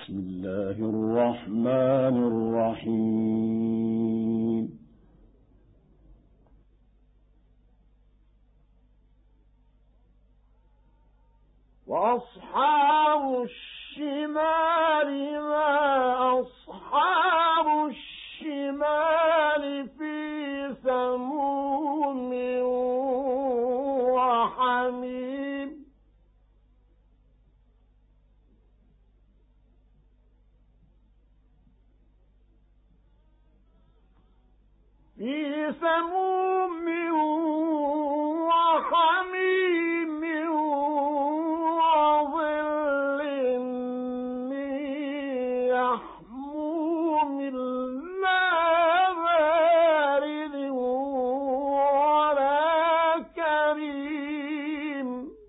بسم الله الرحمن الرحيم. وأصحاب الشمال ما أصحاب الشمال في سموم وحميم في سموم وحميم وظل من يحموم لا بارد ولا كريم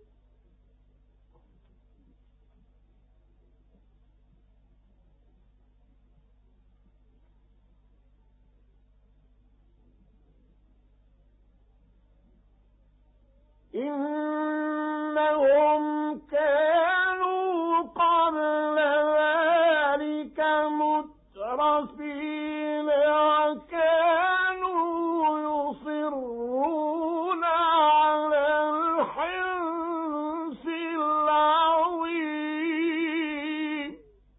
إنهم كانوا قبل ذلك مترفين وكانوا يصرون على الحنث العظيم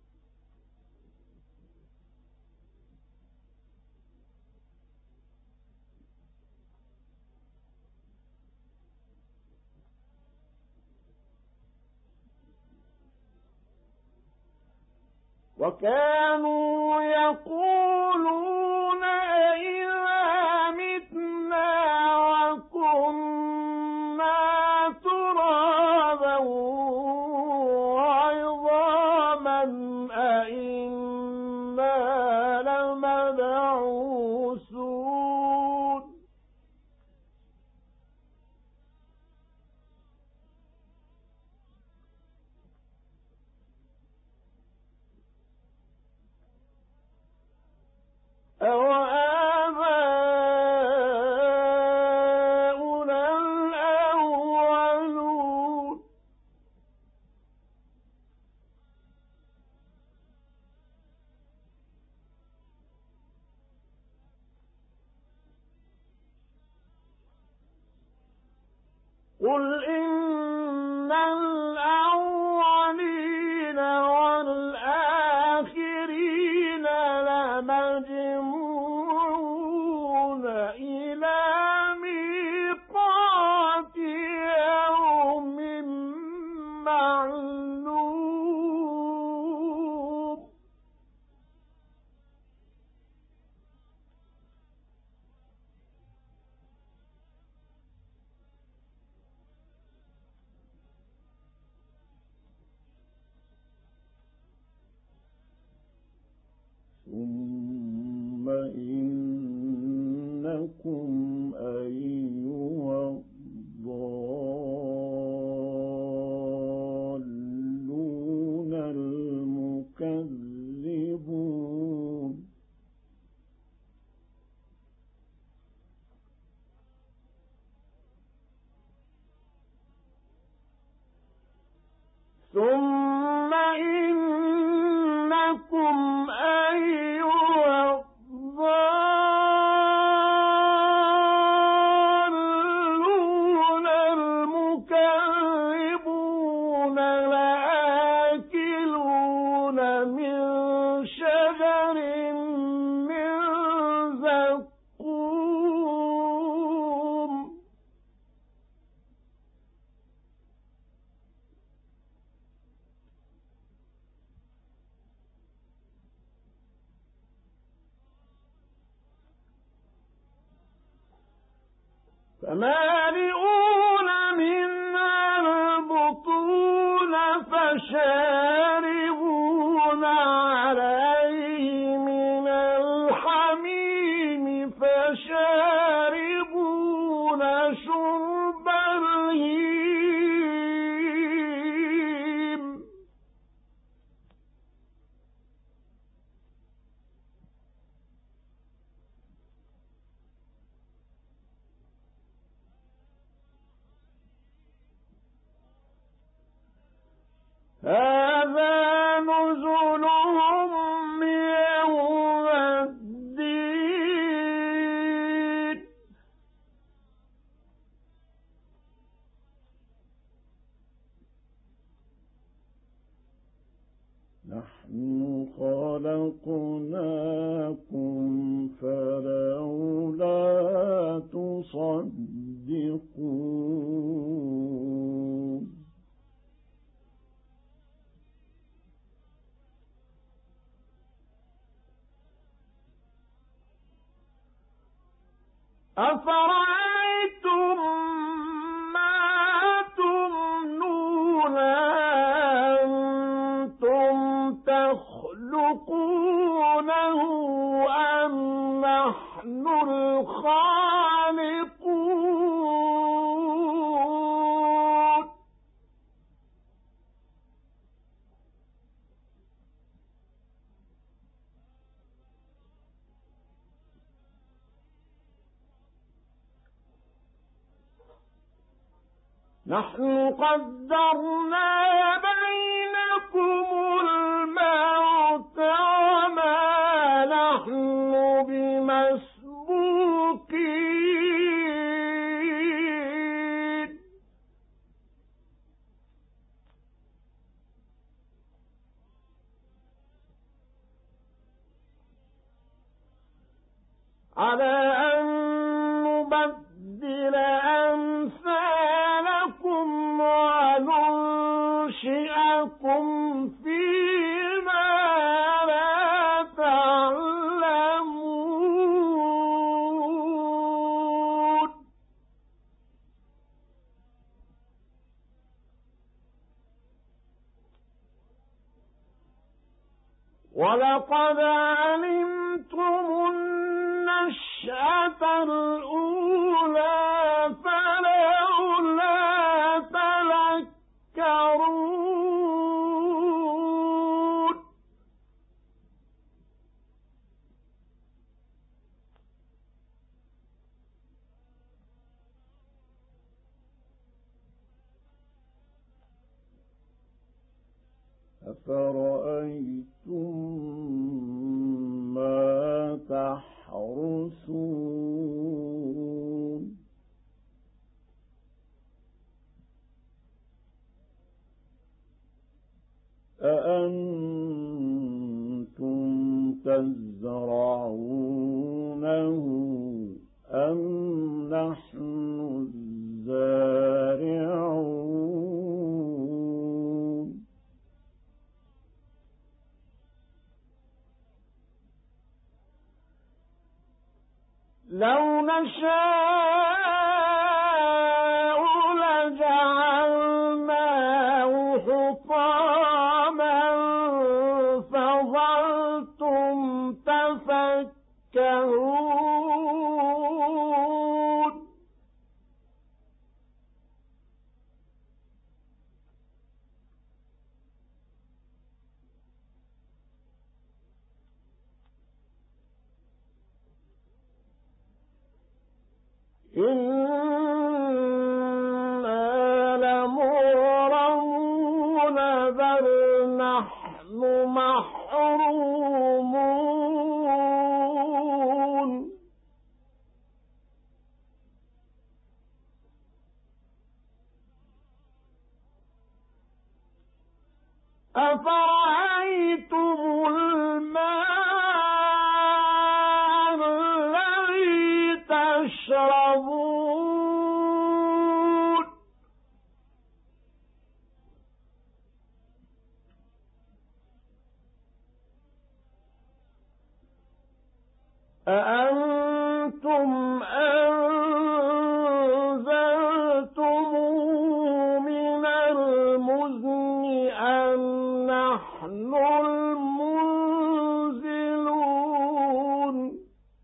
وكانوا يقولون أئذا متنا وكنا ترابا وعظاما أئنا لمبعوثون أَوَآبَاؤُنَا الْأَوَّلُونَ قُلْ إِنَّ الْأَوَّلِينَ وَالْآخِرِينَ لَمَجْمُوعُونَ إِلَى مِيقَاتِ يَوْمٍ مَّعْلُومٍ ثم إنكم أيها الضالون المكذبون ثم إنكم أيها الضالون المكذبون لآكلون من شجر من زقوم فمالئون منها البطون فشاربون عليه من الحميم فشاربون شرب الهيم هذا نحن خلقناكم فلولا تصدقون أفرأيتم ما تمنون أنتم تخلقونه أم نحن الخالقون نحن قدرنا بينكم الموت وما نحن بمسبوقين على أن نبدل أمثالكم وننشئكم فيما لا تعلمون ولقد علمتم النشأة الأولى فلولا تذكرون أفرأيتم ما تحرثون أأنتم تزرعونه أم نحن الزارعون لو نشاء لجعلناه حطاما فظلتم تفكهون إنا لمغرمون بل نحن محرومون أفرأيتم الماء الذي تشربون أأنتم أنزلتموه من المزن أم نحن المنزلون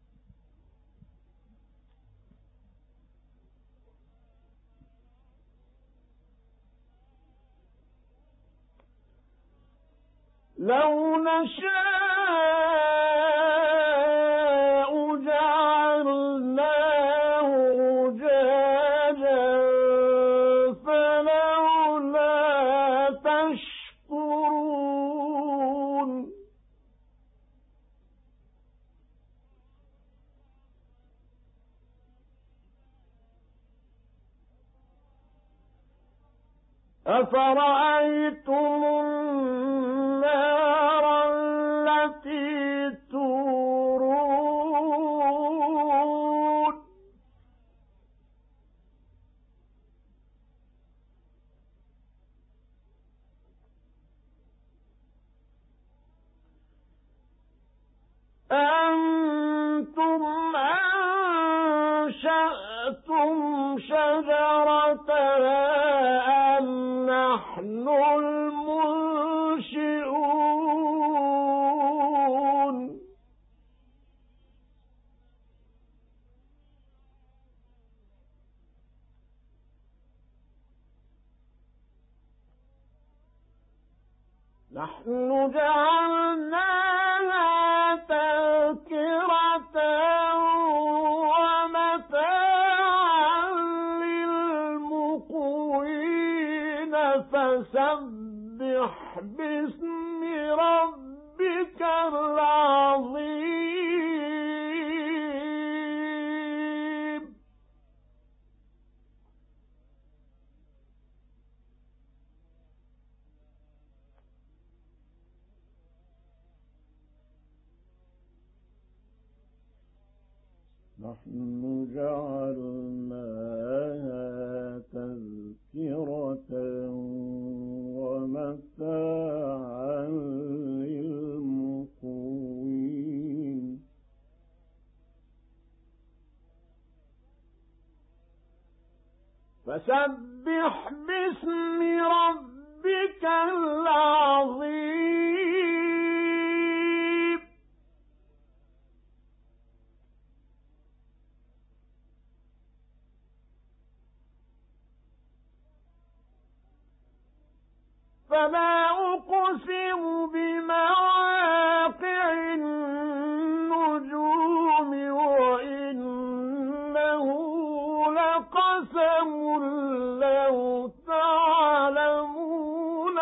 لو نشاء جعلناه أجاجا فلولا تشكرون أفرأيتم النار أَأَنتُمْ أَنشَأْتُمْ شَجَرَتَهَا أَمْ نَحْنُ الْمُنشِئُونَ نحن جعلناها تذكرة ومتاعا للمقوين فسبح باسم ربك العظيم نحن جعلناها تذكرة ومتاعا للمقوين فسبح باسم ربك العظيم فلا أقسم بمواقع النجوم وإنه لقسم لو تعلمون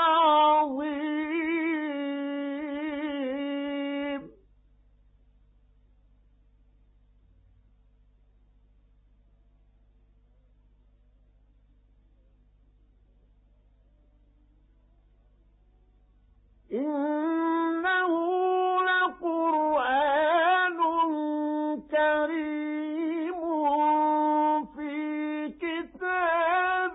عظيم إنه لقرآن كريم في كتاب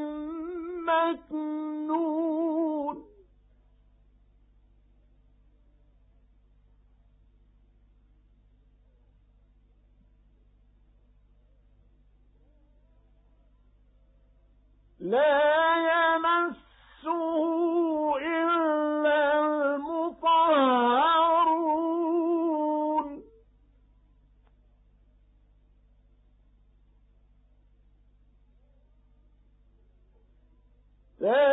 مكنون لا يمسه إلا المطهرون